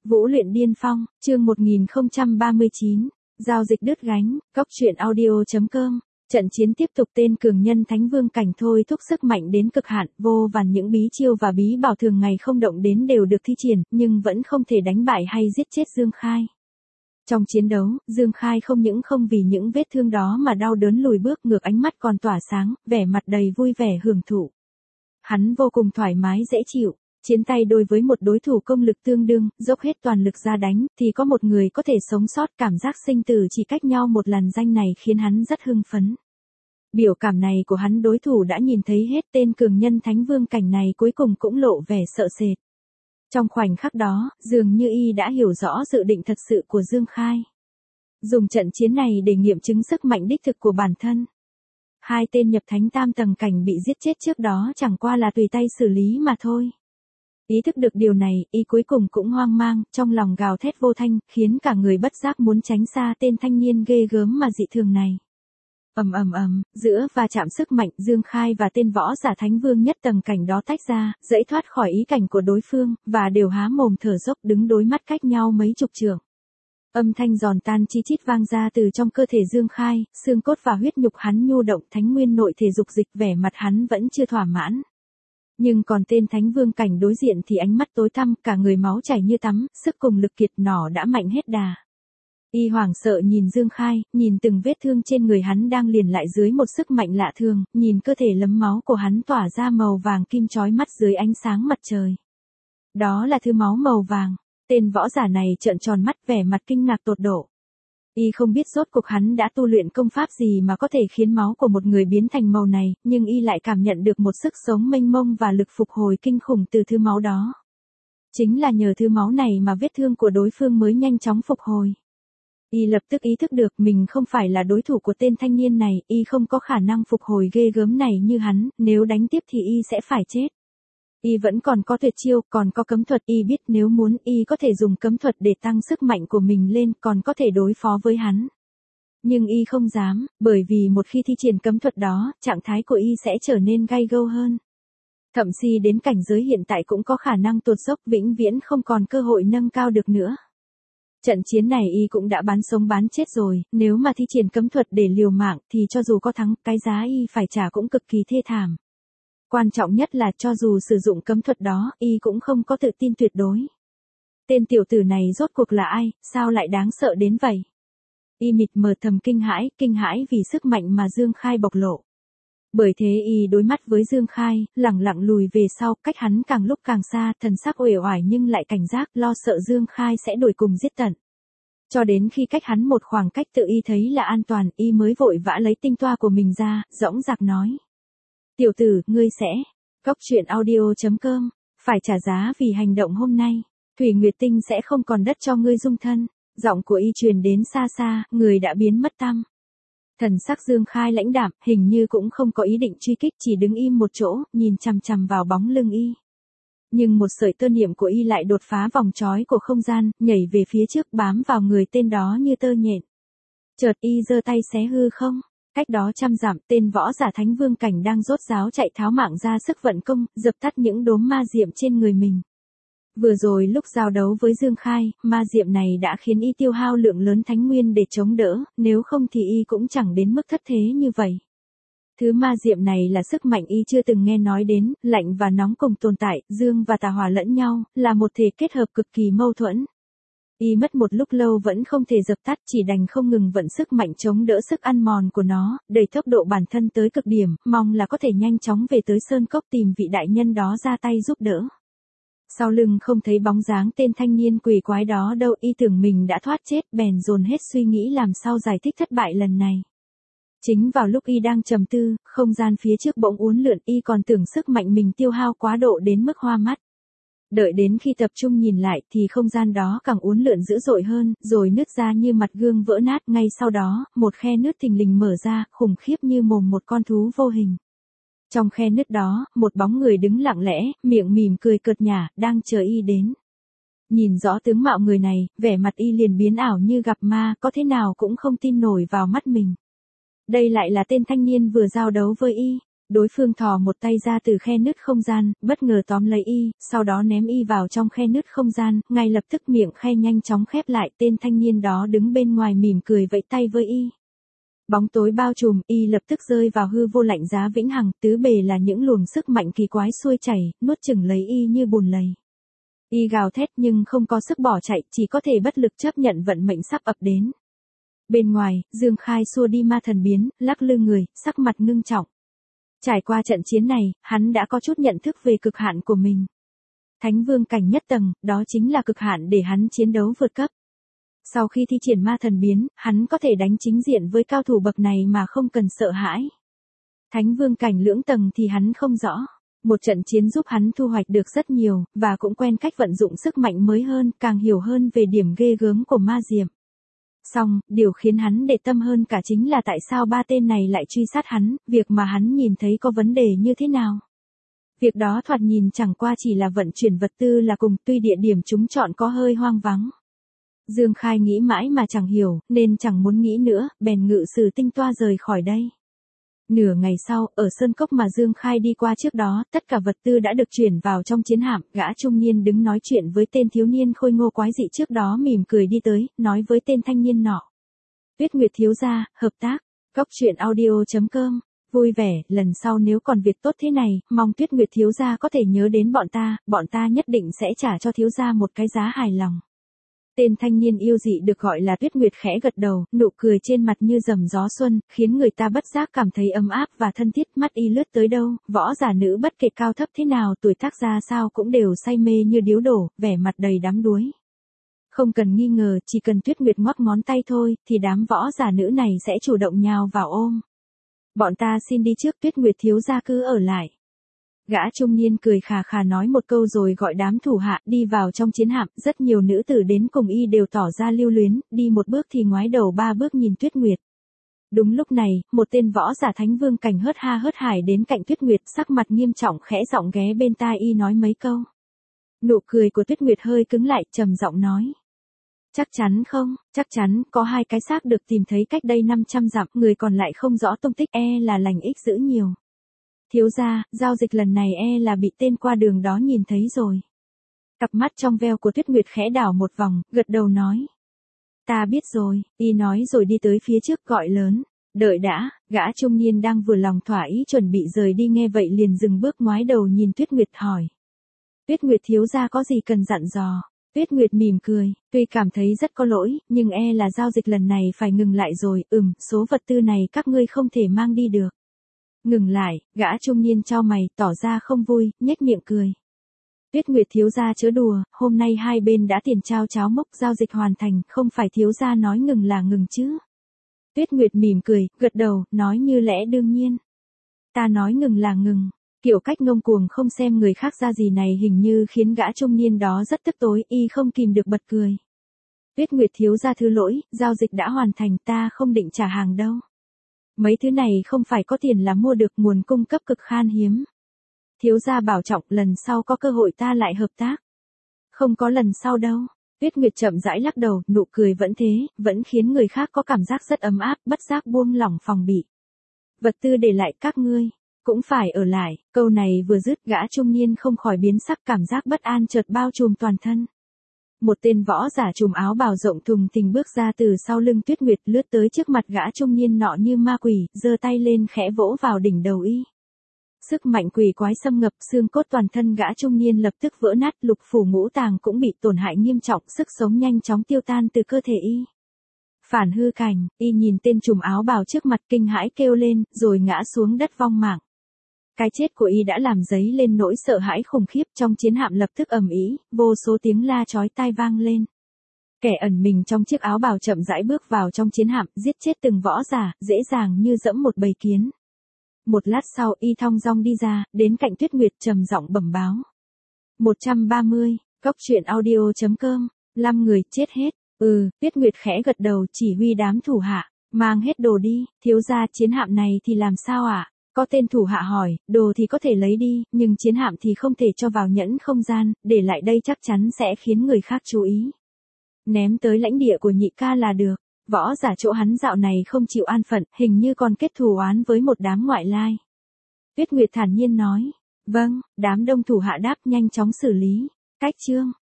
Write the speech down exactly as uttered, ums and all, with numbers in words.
Vũ luyện điên phong, chương một nghìn không trăm ba mươi chín, giao dịch đứt gánh, cóc truyện audio chấm com. Trận chiến tiếp tục, tên cường nhân Thánh Vương cảnh thôi thúc sức mạnh đến cực hạn, vô vàn những bí chiêu và bí bảo thường ngày không động đến đều được thi triển, nhưng vẫn không thể đánh bại hay giết chết Dương Khai. Trong chiến đấu, Dương Khai không những không vì những vết thương đó mà đau đớn lùi bước, ngược ánh mắt còn tỏa sáng, vẻ mặt đầy vui vẻ hưởng thụ. Hắn vô cùng thoải mái dễ chịu. Chiến tay đôi với một đối thủ công lực tương đương, dốc hết toàn lực ra đánh, thì có một người có thể sống sót, cảm giác sinh tử chỉ cách nhau một làn danh này khiến hắn rất hưng phấn. Biểu cảm này của hắn đối thủ đã nhìn thấy hết, tên cường nhân Thánh Vương cảnh này cuối cùng cũng lộ vẻ sợ sệt. Trong khoảnh khắc đó, dường như y đã hiểu rõ dự định thật sự của Dương Khai. Dùng trận chiến này để nghiệm chứng sức mạnh đích thực của bản thân. Hai tên nhập thánh tam tầng cảnh bị giết chết trước đó chẳng qua là tùy tay xử lý mà thôi. Ý thức được điều này, y cuối cùng cũng hoang mang, trong lòng gào thét vô thanh, khiến cả người bất giác muốn tránh xa tên thanh niên ghê gớm mà dị thường này. Ầm ầm ầm, giữa va chạm sức mạnh, Dương Khai và tên võ giả Thánh Vương nhất tầng cảnh đó tách ra, dẫy thoát khỏi ý cảnh của đối phương, và đều há mồm thở dốc đứng đối mắt cách nhau mấy chục trượng. Âm thanh giòn tan chi chít vang ra từ trong cơ thể Dương Khai, xương cốt và huyết nhục hắn nhu động, thánh nguyên nội thể dục dịch, vẻ mặt hắn vẫn chưa thỏa mãn. Nhưng còn tên Thánh Vương cảnh đối diện thì ánh mắt tối tăm, cả người máu chảy như tắm, sức cùng lực kiệt, nỏ đã mạnh hết đà. Y hoảng sợ nhìn Dương Khai, nhìn từng vết thương trên người hắn đang liền lại dưới một sức mạnh lạ thường, nhìn cơ thể lấm máu của hắn tỏa ra màu vàng kim chói mắt dưới ánh sáng mặt trời. Đó là thứ máu màu vàng. Tên võ giả này trợn tròn mắt, vẻ mặt kinh ngạc tột độ. Y không biết rốt cuộc hắn đã tu luyện công pháp gì mà có thể khiến máu của một người biến thành màu này, nhưng y lại cảm nhận được một sức sống mênh mông và lực phục hồi kinh khủng từ thứ máu đó. Chính là nhờ thứ máu này mà vết thương của đối phương mới nhanh chóng phục hồi. Y lập tức ý thức được mình không phải là đối thủ của tên thanh niên này, y không có khả năng phục hồi ghê gớm này như hắn, nếu đánh tiếp thì y sẽ phải chết. Y vẫn còn có tuyệt chiêu, còn có cấm thuật, y biết nếu muốn y có thể dùng cấm thuật để tăng sức mạnh của mình lên, còn có thể đối phó với hắn. Nhưng y không dám, bởi vì một khi thi triển cấm thuật đó, trạng thái của y sẽ trở nên gay gâu hơn. Thậm chí đến cảnh giới hiện tại cũng có khả năng tụt dốc, vĩnh viễn không còn cơ hội nâng cao được nữa. Trận chiến này y cũng đã bán sống bán chết rồi, nếu mà thi triển cấm thuật để liều mạng thì cho dù có thắng, cái giá y phải trả cũng cực kỳ thê thảm. Quan trọng nhất là cho dù sử dụng cấm thuật đó, y cũng không có tự tin tuyệt đối. Tên tiểu tử này rốt cuộc là ai, sao lại đáng sợ đến vậy? Y mịt mờ thầm kinh hãi, kinh hãi vì sức mạnh mà Dương Khai bộc lộ. Bởi thế y đối mắt với Dương Khai, lẳng lặng lùi về sau, cách hắn càng lúc càng xa, thần sắc uể oải nhưng lại cảnh giác, lo sợ Dương Khai sẽ đuổi cùng giết tận. Cho đến khi cách hắn một khoảng cách tự y thấy là an toàn, y mới vội vã lấy tinh toa của mình ra, dõng dạc nói. Tiểu tử, ngươi sẽ, cóc truyện audio chấm com, phải trả giá vì hành động hôm nay, Thủy Nguyệt Tinh sẽ không còn đất cho ngươi dung thân. Giọng của y truyền đến xa xa, người đã biến mất tăm. Thần sắc Dương Khai lãnh đạm, hình như cũng không có ý định truy kích, chỉ đứng im một chỗ, nhìn chằm chằm vào bóng lưng y. Nhưng một sợi tơ niệm của y lại đột phá vòng trói của không gian, nhảy về phía trước bám vào người tên đó như tơ nhện. Chợt y giơ tay xé hư không. Cách đó trăm dặm, tên võ giả Thánh Vương cảnh đang rốt ráo chạy tháo mạng ra sức vận công, dập tắt những đốm ma diệm trên người mình. Vừa rồi lúc giao đấu với Dương Khai, ma diệm này đã khiến y tiêu hao lượng lớn thánh nguyên để chống đỡ, nếu không thì y cũng chẳng đến mức thất thế như vậy. Thứ ma diệm này là sức mạnh y chưa từng nghe nói đến, lạnh và nóng cùng tồn tại, dương và tà hòa lẫn nhau, là một thể kết hợp cực kỳ mâu thuẫn. Y mất một lúc lâu vẫn không thể dập tắt, chỉ đành không ngừng vận sức mạnh chống đỡ sức ăn mòn của nó, đẩy tốc độ bản thân tới cực điểm, mong là có thể nhanh chóng về tới Sơn Cốc tìm vị đại nhân đó ra tay giúp đỡ. Sau lưng không thấy bóng dáng tên thanh niên quỷ quái đó đâu, y tưởng mình đã thoát chết, bèn dồn hết suy nghĩ làm sao giải thích thất bại lần này. Chính vào lúc y đang trầm tư, không gian phía trước bỗng uốn lượn, y còn tưởng sức mạnh mình tiêu hao quá độ đến mức hoa mắt. Đợi đến khi tập trung nhìn lại thì không gian đó càng uốn lượn dữ dội hơn, rồi nứt ra như mặt gương vỡ nát, ngay sau đó, một khe nứt thình lình mở ra, khủng khiếp như mồm một con thú vô hình. Trong khe nứt đó, một bóng người đứng lặng lẽ, miệng mỉm cười cợt nhả, đang chờ y đến. Nhìn rõ tướng mạo người này, vẻ mặt y liền biến ảo như gặp ma, có thế nào cũng không tin nổi vào mắt mình. Đây lại là tên thanh niên vừa giao đấu với y. Đối phương thò một tay ra từ khe nứt không gian, bất ngờ tóm lấy y, sau đó ném y vào trong khe nứt không gian, ngay lập tức miệng khe nhanh chóng khép lại, tên thanh niên đó đứng bên ngoài mỉm cười vẫy tay với y. Bóng tối bao trùm, y lập tức rơi vào hư vô lạnh giá vĩnh hằng, tứ bề là những luồng sức mạnh kỳ quái xuôi chảy, nuốt chửng lấy y như bùn lầy. Y gào thét nhưng không có sức bỏ chạy, chỉ có thể bất lực chấp nhận vận mệnh sắp ập đến. Bên ngoài, Dương Khai xua đi ma thần biến, lắc lư người, sắc mặt ngưng trọng. Trải qua trận chiến này, hắn đã có chút nhận thức về cực hạn của mình. Thánh vương cảnh nhất tầng, đó chính là cực hạn để hắn chiến đấu vượt cấp. Sau khi thi triển ma thần biến, hắn có thể đánh chính diện với cao thủ bậc này mà không cần sợ hãi. Thánh vương cảnh lưỡng tầng thì hắn không rõ. Một trận chiến giúp hắn thu hoạch được rất nhiều, và cũng quen cách vận dụng sức mạnh mới hơn, càng hiểu hơn về điểm ghê gớm của ma diệm. Song, điều khiến hắn để tâm hơn cả chính là tại sao ba tên này lại truy sát hắn, việc mà hắn nhìn thấy có vấn đề như thế nào. Việc đó thoạt nhìn chẳng qua chỉ là vận chuyển vật tư là cùng, tuy địa điểm chúng chọn có hơi hoang vắng. Dương Khai nghĩ mãi mà chẳng hiểu, nên chẳng muốn nghĩ nữa, bèn ngự sử tinh toa rời khỏi đây. Nửa ngày sau, ở sơn cốc mà Dương Khai đi qua trước đó, tất cả vật tư đã được chuyển vào trong chiến hạm, gã trung niên đứng nói chuyện với tên thiếu niên khôi ngô quái dị trước đó mỉm cười đi tới, nói với tên thanh niên nọ. Tuyết Nguyệt thiếu gia, hợp tác, Cốc truyện audio chấm com, vui vẻ, lần sau nếu còn việc tốt thế này, mong Tuyết Nguyệt thiếu gia có thể nhớ đến bọn ta, bọn ta nhất định sẽ trả cho thiếu gia một cái giá hài lòng. Tên thanh niên yêu dị được gọi là Tuyết Nguyệt khẽ gật đầu, nụ cười trên mặt như rầm gió xuân, khiến người ta bất giác cảm thấy ấm áp và thân thiết. Mắt y lướt tới đâu, võ giả nữ bất kể cao thấp thế nào, tuổi tác ra sao cũng đều say mê như điếu đổ, vẻ mặt đầy đắm đuối. Không cần nghi ngờ, chỉ cần Tuyết Nguyệt ngoắc ngón tay thôi, thì đám võ giả nữ này sẽ chủ động nhào vào ôm. Bọn ta xin đi trước, Tuyết Nguyệt thiếu gia cứ ở lại. Gã trung niên cười khà khà nói một câu rồi gọi đám thủ hạ đi vào trong chiến hạm, rất nhiều nữ tử đến cùng y đều tỏ ra lưu luyến, đi một bước thì ngoái đầu ba bước nhìn Tuyết Nguyệt. Đúng lúc này, một tên võ giả thánh vương cảnh hớt ha hớt hải đến cạnh Tuyết Nguyệt, sắc mặt nghiêm trọng khẽ giọng ghé bên tai y nói mấy câu. Nụ cười của Tuyết Nguyệt hơi cứng lại, trầm giọng nói. Chắc chắn không, chắc chắn, có hai cái xác được tìm thấy cách đây năm trăm dặm, người còn lại không rõ tung tích, e là lành ích dữ nhiều. Thiếu gia, giao dịch lần này e là bị tên qua đường đó nhìn thấy rồi. Cặp mắt trong veo của Tuyết Nguyệt khẽ đảo một vòng, gật đầu nói. Ta biết rồi, y nói rồi đi tới phía trước gọi lớn. Đợi đã, gã trung niên đang vừa lòng thỏa ý chuẩn bị rời đi nghe vậy liền dừng bước ngoái đầu nhìn Tuyết Nguyệt hỏi. Tuyết Nguyệt thiếu gia có gì cần dặn dò? Tuyết Nguyệt mỉm cười, tuy cảm thấy rất có lỗi, nhưng e là giao dịch lần này phải ngừng lại rồi, ừm, số vật tư này các ngươi không thể mang đi được. Ngừng lại, gã trung niên chau mày, tỏ ra không vui, nhếch miệng cười. Tuyết Nguyệt thiếu gia chớ đùa, hôm nay hai bên đã tiền trao cháo mốc, giao dịch hoàn thành, không phải thiếu gia nói ngừng là ngừng chứ. Tuyết Nguyệt mỉm cười, gật đầu, nói như lẽ đương nhiên. Ta nói ngừng là ngừng. Kiểu cách ngông cuồng không xem người khác ra gì này hình như khiến gã trung niên đó rất tức tối, y không kìm được bật cười. Tuyết Nguyệt thiếu gia thứ lỗi, giao dịch đã hoàn thành, ta không định trả hàng đâu. Mấy thứ này không phải có tiền là mua được, nguồn cung cấp cực khan hiếm. Thiếu gia bảo trọng, lần sau có cơ hội ta lại hợp tác. Không có lần sau đâu. Tuyết Nguyệt chậm rãi lắc đầu, nụ cười vẫn thế, vẫn khiến người khác có cảm giác rất ấm áp, bất giác buông lỏng phòng bị. Vật tư để lại các ngươi, cũng phải ở lại. Câu này vừa dứt, gã trung niên không khỏi biến sắc, cảm giác bất an chợt bao trùm toàn thân. Một tên võ giả trùm áo bào rộng thùng thình bước ra từ sau lưng Tuyết Nguyệt, lướt tới trước mặt gã trung niên nọ như ma quỷ, giơ tay lên khẽ vỗ vào đỉnh đầu y. Sức mạnh quỷ quái xâm ngập, xương cốt toàn thân gã trung niên lập tức vỡ nát, lục phủ ngũ tàng cũng bị tổn hại nghiêm trọng, sức sống nhanh chóng tiêu tan từ cơ thể y. Phản hư cảnh, y nhìn tên trùm áo bào trước mặt kinh hãi kêu lên, rồi ngã xuống đất vong mạng. Cái chết của y đã làm dấy lên nỗi sợ hãi khủng khiếp, trong chiến hạm lập tức ầm ĩ, vô số tiếng la chói tai vang lên. Kẻ ẩn mình trong chiếc áo bào chậm rãi bước vào trong chiến hạm, giết chết từng võ giả, dễ dàng như dẫm một bầy kiến. Một lát sau y thong dong đi ra, đến cạnh Tuyết Nguyệt trầm giọng bẩm báo. một trăm ba mươi, Cốc truyện audio chấm com, năm người chết hết. Ừ, Tuyết Nguyệt khẽ gật đầu chỉ huy đám thủ hạ, mang hết đồ đi, thiếu gia chiến hạm này thì làm sao ạ? À? Có tên thủ hạ hỏi, đồ thì có thể lấy đi, nhưng chiến hạm thì không thể cho vào nhẫn không gian, để lại đây chắc chắn sẽ khiến người khác chú ý. Ném tới lãnh địa của nhị ca là được. Võ giả chỗ hắn dạo này không chịu an phận, hình như còn kết thù oán với một đám ngoại lai. Tuyết Nguyệt thản nhiên nói. Vâng, đám đông thủ hạ đáp nhanh chóng xử lý. Cách chương.